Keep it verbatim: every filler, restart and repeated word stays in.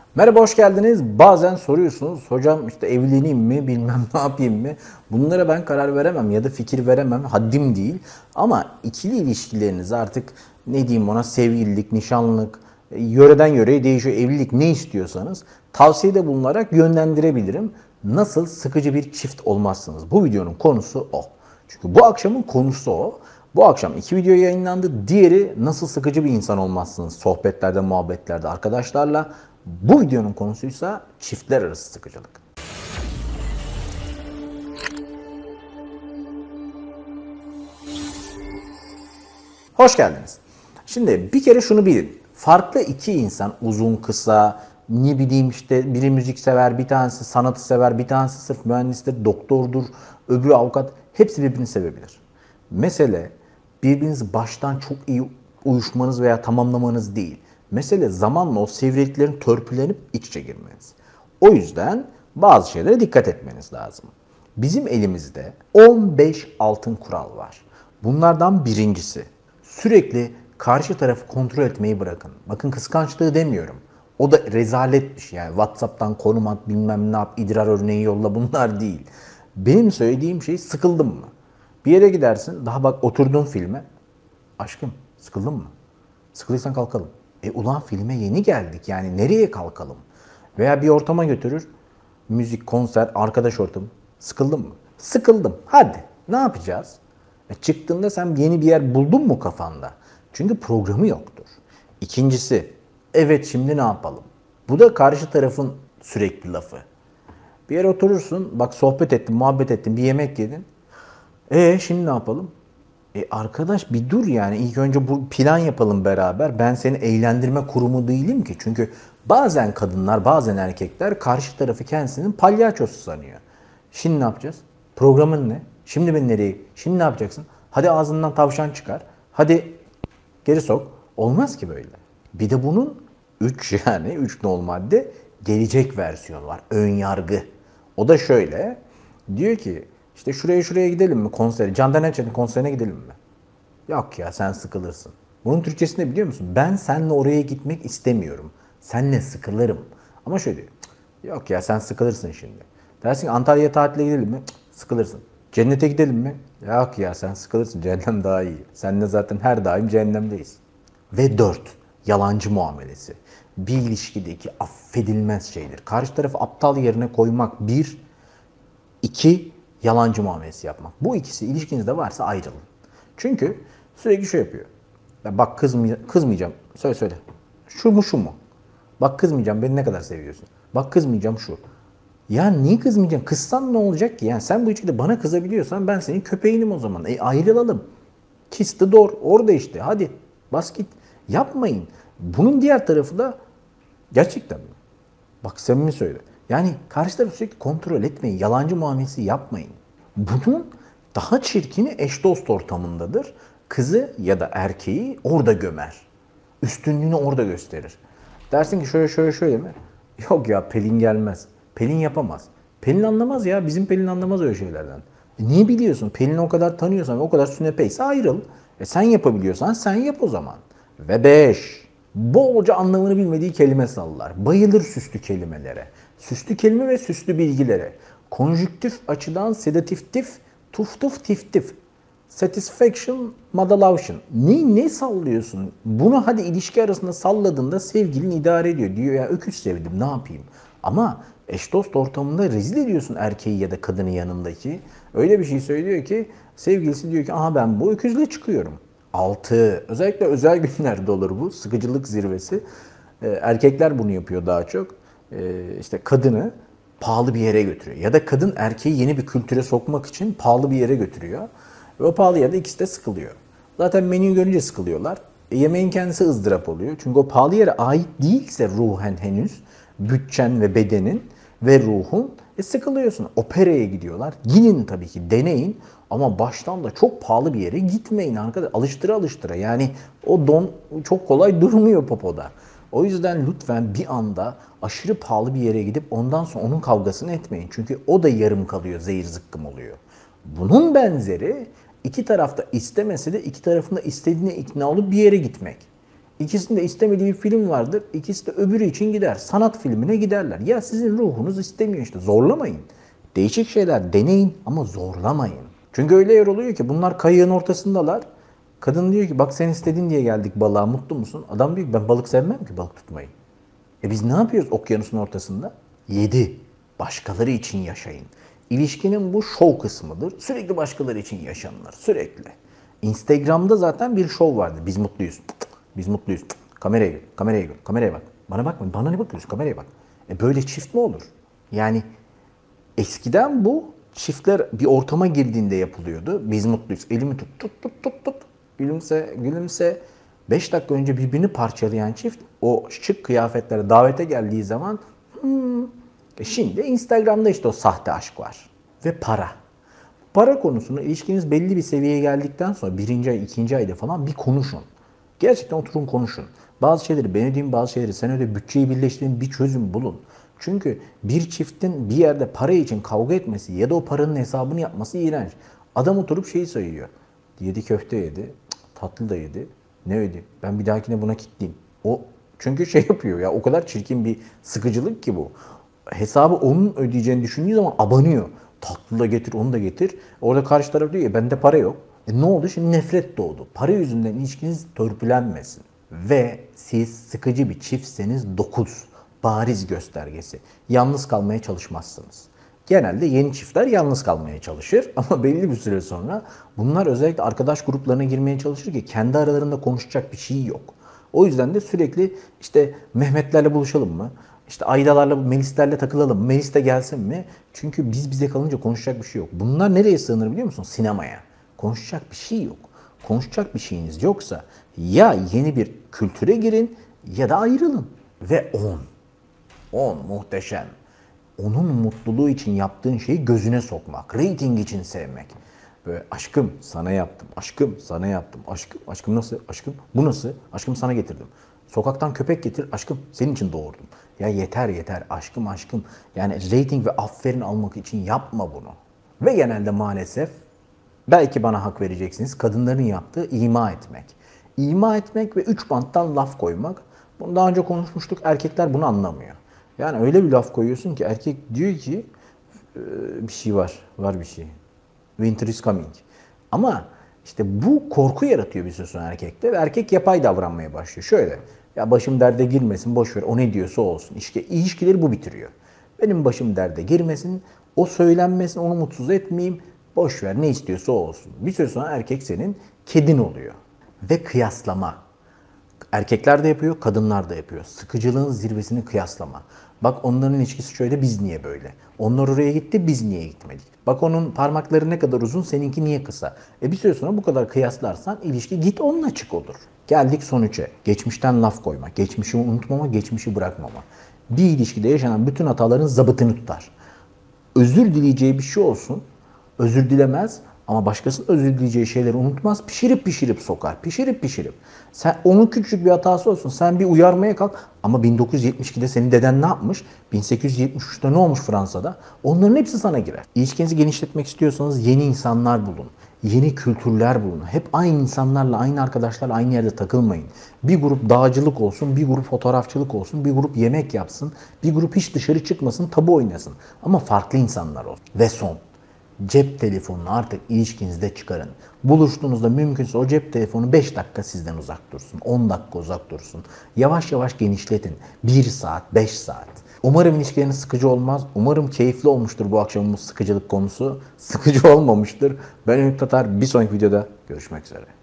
Merhaba, hoş geldiniz. Bazen soruyorsunuz, hocam işte evleneyim mi, bilmem ne yapayım mı? Bunlara ben karar veremem ya da fikir veremem, haddim değil. Ama ikili ilişkileriniz artık ne diyeyim ona, sevgililik, nişanlılık, e, yöreden yöreye değişiyor. Evlilik ne istiyorsanız tavsiyede bulunarak yönlendirebilirim. Nasıl sıkıcı bir çift olmazsınız? Bu videonun konusu o. Çünkü bu akşamın konusu o. Bu akşam iki video yayınlandı. Diğeri nasıl sıkıcı bir insan olmazsınız sohbetlerde, muhabbetlerde arkadaşlarla. Bu videonun konusuysa çiftler arası sıkıcılık. Hoş geldiniz. Şimdi bir kere şunu bilin. Farklı iki insan, uzun kısa, ne bileyim işte biri müzik sever, bir tanesi sanatı sever, bir tanesi sırf mühendistir, doktordur, öbürü avukat. Hepsi birbirini sevebilir. Mesele birbirinizi baştan çok iyi uyuşmanız veya tamamlamanız değil. Mesele zamanla o sivriliklerin törpülenip iç içe girmeniz. O yüzden bazı şeylere dikkat etmeniz lazım. Bizim elimizde on beş altın kural var. Bunlardan birincisi, sürekli karşı tarafı kontrol etmeyi bırakın. Bakın, kıskançlığı demiyorum. O da rezaletmiş yani. WhatsApp'tan konum at, bilmem ne yap, idrar örneği yolla, bunlar değil. Benim söylediğim şey, sıkıldın mı? Bir yere gidersin, daha bak oturdun filme. Aşkım, sıkıldın mı? Sıkıldıysan kalkalım. E ulan filme yeni geldik, yani nereye kalkalım? Veya bir ortama götürür, müzik, konser, arkadaş ortamı. Sıkıldın mı? Sıkıldım. Hadi. Ne yapacağız? E çıktığında sen yeni bir yer buldun mu kafanda? Çünkü programı yoktur. İkincisi, evet şimdi ne yapalım? Bu da karşı tarafın sürekli lafı. Bir yere oturursun, bak sohbet ettin, muhabbet ettin, bir yemek yedin. E şimdi ne yapalım? E arkadaş bir dur yani, ilk önce bu plan yapalım beraber. Ben seni eğlendirme kurumu değilim ki. Çünkü bazen kadınlar, bazen erkekler karşı tarafı kendisinin palyaçosu sanıyor. Şimdi ne yapacağız? Programın ne? Şimdi ben nereye? Şimdi ne yapacaksın? Hadi ağzından tavşan çıkar. Hadi geri sok. Olmaz ki böyle. Bir de bunun üç yani üç nol madde gelecek versiyonu var. Ön yargı. O da şöyle. Diyor ki işte şuraya şuraya gidelim mi konsere? Candan Erçetin konserine gidelim mi? Yok ya, sen sıkılırsın. Bunun Türkçesi ne biliyor musun? Ben seninle oraya gitmek istemiyorum. Seninle sıkılırım. Ama şöyle diyor. Yok ya, sen sıkılırsın şimdi. Dersin ki Antalya'ya tatile gidelim mi? Cık, sıkılırsın. Cennete gidelim mi? Yok ya, sen sıkılırsın. Cehennem daha iyi. Seninle zaten her daim cehennemdeyiz. Ve dört. Yalancı muamelesi. Bir ilişkideki affedilmez şeydir. Karşı tarafı aptal yerine koymak bir. İki, yalancı muamelesi yapmak. Bu ikisi ilişkinizde varsa ayrılın. Çünkü sürekli şu yapıyor. Ya bak kızmay kızmayacağım. Söyle söyle. Şu mu şu mu? Bak kızmayacağım, beni ne kadar seviyorsun. Bak kızmayacağım şu. Ya niye kızmayacaksın? Kızsan ne olacak ki? Yani sen bu ilişkide bana kızabiliyorsan ben senin köpeğinim o zaman. E ayrılalım. Kiss the door. Orada işte. Hadi bas git. Yapmayın. Bunun diğer tarafı da gerçekten mi? Bak samimi söyle. Yani karşı tarafı sürekli kontrol etmeyin. Yalancı muamelesi yapmayın. Bunun daha çirkini eş dost ortamındadır. Kızı ya da erkeği orada gömer. Üstünlüğünü orada gösterir. Dersin ki şöyle şöyle şöyle mi? Yok ya, Pelin gelmez. Pelin yapamaz. Pelin anlamaz ya. Bizim Pelin anlamaz öyle şeylerden. E niye biliyorsun? Pelin'i o kadar tanıyorsan, o kadar sünepeyse ayrıl. E sen yapabiliyorsan sen yap o zaman. Ve beş. Bolca anlamını bilmediği kelime sallar. Bayılır süslü kelimelere. Süslü kelime ve süslü bilgilere. Konjüktif açıdan sedatiftif, tuftuf tiftif. Satisfaction, madalavtion. Ne, ne sallıyorsun? Bunu hadi ilişki arasında salladığında sevgilin idare ediyor. Diyor ya, öküz sevdim, ne yapayım? Ama eş dost ortamında rezil ediyorsun erkeği ya da kadını yanındaki. Öyle bir şey söylüyor ki sevgilisi diyor ki aha ben bu öküzle çıkıyorum. Altı. Özellikle özel günlerde olur bu. Sıkıcılık zirvesi. Ee, erkekler bunu yapıyor daha çok. Ee, işte kadını pahalı bir yere götürüyor. Ya da kadın erkeği yeni bir kültüre sokmak için pahalı bir yere götürüyor. Ve o pahalı yerde ikisi de sıkılıyor. Zaten menüyü görünce sıkılıyorlar. E, yemeğin kendisi ızdırap oluyor. Çünkü o pahalı yere ait değilse ruhen henüz, bütçen ve bedenin ve ruhun, e, sıkılıyorsun. Operaya gidiyorlar. Gidin tabii ki, deneyin. Ama baştan da çok pahalı bir yere gitmeyin arkadaşlar. Alıştıra alıştıra. Yani o don çok kolay durmuyor popoda. O yüzden lütfen bir anda aşırı pahalı bir yere gidip ondan sonra onun kavgasını etmeyin. Çünkü o da yarım kalıyor, zehir zıkkım oluyor. Bunun benzeri iki tarafta istemese de iki tarafında istediğine ikna olup bir yere gitmek. İkisinde istemediği bir film vardır. İkisi de öbürü için gider. Sanat filmine giderler. Ya sizin ruhunuz istemiyor işte. Zorlamayın. Değişik şeyler deneyin ama zorlamayın. Çünkü öyle yer oluyor ki bunlar kayığın ortasındalar. Kadın diyor ki bak sen istedin diye geldik balığa, mutlu musun? Adam diyor ki ben balık sevmem ki balık tutmayı. E biz ne yapıyoruz okyanusun ortasında? Yedi. Başkaları için yaşayın. İlişkinin bu şov kısmıdır. Sürekli başkaları için yaşanılır. Sürekli. Instagram'da zaten bir şov vardı. Biz mutluyuz. Biz mutluyuz. Kameraya gör, kameraya gör, kameraya bak. Bana bakma, bana ne bakıyorsun? Kameraya bak. E böyle çift mi olur? Yani eskiden bu çiftler bir ortama girdiğinde yapılıyordu. Biz mutluyuz. Elimi tut, tut, tut, tut, tut. Gülümse, gülümse. Beş dakika önce birbirini parçalayan çift o şık kıyafetlere davete geldiği zaman hmm. e şimdi Instagram'da işte o sahte aşk var. Ve para. Para konusunu ilişkiniz belli bir seviyeye geldikten sonra birinci ay, ikinci ayda falan bir konuşun. Gerçekten oturun konuşun. Bazı şeyleri ben ödeyeyim, bazı şeyleri sen öde, bütçeyi birleştirin, bir çözüm bulun. Çünkü bir çiftin bir yerde para için kavga etmesi ya da o paranın hesabını yapması iğrenç. Adam oturup şeyi sayıyor. Yedi köfte yedi, tatlı da yedi. Ne ödeyeyim? Ben bir dahakine buna kilitleyeyim. O çünkü şey yapıyor ya, o kadar çirkin bir sıkıcılık ki bu. Hesabı onun ödeyeceğini düşündüğü zaman abanıyor. Tatlı da getir, onu da getir. Orada karşı taraf diyor ya bende para yok. E ne oldu? Şimdi nefret doğdu. Para yüzünden ilişkiniz törpülenmesin. Ve siz sıkıcı bir çiftseniz dokuz. Bariz göstergesi. Yalnız kalmaya çalışmazsınız. Genelde yeni çiftler yalnız kalmaya çalışır ama belli bir süre sonra bunlar özellikle arkadaş gruplarına girmeye çalışır ki kendi aralarında konuşacak bir şey yok. O yüzden de sürekli işte Mehmetlerle buluşalım mı? İşte Aydalarla, Melislerle takılalım mı? Melis de gelsin mi? Çünkü biz bize kalınca konuşacak bir şey yok. Bunlar nereye sığınır biliyor musun? Sinemaya. Konuşacak bir şey yok. Konuşacak bir şeyiniz yoksa ya yeni bir kültüre girin ya da ayrılın. Ve on. on muhteşem. Onun mutluluğu için yaptığın şeyi gözüne sokmak. Rating için sevmek. Böyle aşkım sana yaptım, aşkım sana yaptım, aşkım, aşkım nasıl, aşkım bu nasıl, aşkım sana getirdim. Sokaktan köpek getir, aşkım senin için doğurdum. Ya yeter yeter, aşkım aşkım. Yani rating ve aferin almak için yapma bunu. Ve genelde maalesef, belki bana hak vereceksiniz, kadınların yaptığı ima etmek. İma etmek ve üç banttan laf koymak. Bunu daha önce konuşmuştuk, erkekler bunu anlamıyor. Yani öyle bir laf koyuyorsun ki erkek diyor ki bir şey var, var bir şey. Winter is coming. Ama işte bu korku yaratıyor bir süre sonra erkekte ve erkek yapay davranmaya başlıyor. Şöyle, ya başım derde girmesin, boş ver, o ne diyorsa olsun. İşte ilişkileri bu bitiriyor. Benim başım derde girmesin, o söylenmesin, onu mutsuz etmeyeyim, boş ver, ne istiyorsa o olsun. Bir süre sonra erkek senin kedin oluyor. Ve kıyaslama. Erkekler de yapıyor, kadınlar da yapıyor. Sıkıcılığın zirvesini kıyaslama. Bak onların ilişkisi şöyle, biz niye böyle? Onlar oraya gitti, biz niye gitmedik? Bak onun parmakları ne kadar uzun, seninki niye kısa? E bir süre sonra bu kadar kıyaslarsan ilişki git onunla açık olur. Geldik sonuça. Geçmişten laf koyma, geçmişi unutmama, geçmişi bırakmama. Bir ilişkide yaşanan bütün hataların zabıtını tutar. Özür dileyeceği bir şey olsun, özür dilemez ama başkasının özür dileyeceği şeyleri unutmaz. Pişirip pişirip sokar. Pişirip pişirip. Sen onun küçük bir hatası olsun. Sen bir uyarmaya kalk. Ama bin dokuz yüz yetmiş ikide senin deden ne yapmış? bin sekiz yüz yetmiş üçte ne olmuş Fransa'da? Onların hepsi sana girer. İlişkinizi genişletmek istiyorsanız yeni insanlar bulun. Yeni kültürler bulun. Hep aynı insanlarla, aynı arkadaşlarla aynı yerde takılmayın. Bir grup dağcılık olsun, bir grup fotoğrafçılık olsun, bir grup yemek yapsın, bir grup hiç dışarı çıkmasın, tabu oynasın. Ama farklı insanlar olsun. Ve son. Cep telefonunu artık ilişkinizde çıkarın. Buluştuğunuzda mümkünse o cep telefonu beş dakika sizden uzak dursun. on dakika uzak dursun. Yavaş yavaş genişletin. bir saat, beş saat. Umarım ilişkileriniz sıkıcı olmaz. Umarım keyifli olmuştur bu akşamımız sıkıcılık konusu. Sıkıcı olmamıştır. Ben Ümit Tatar. Bir sonraki videoda görüşmek üzere.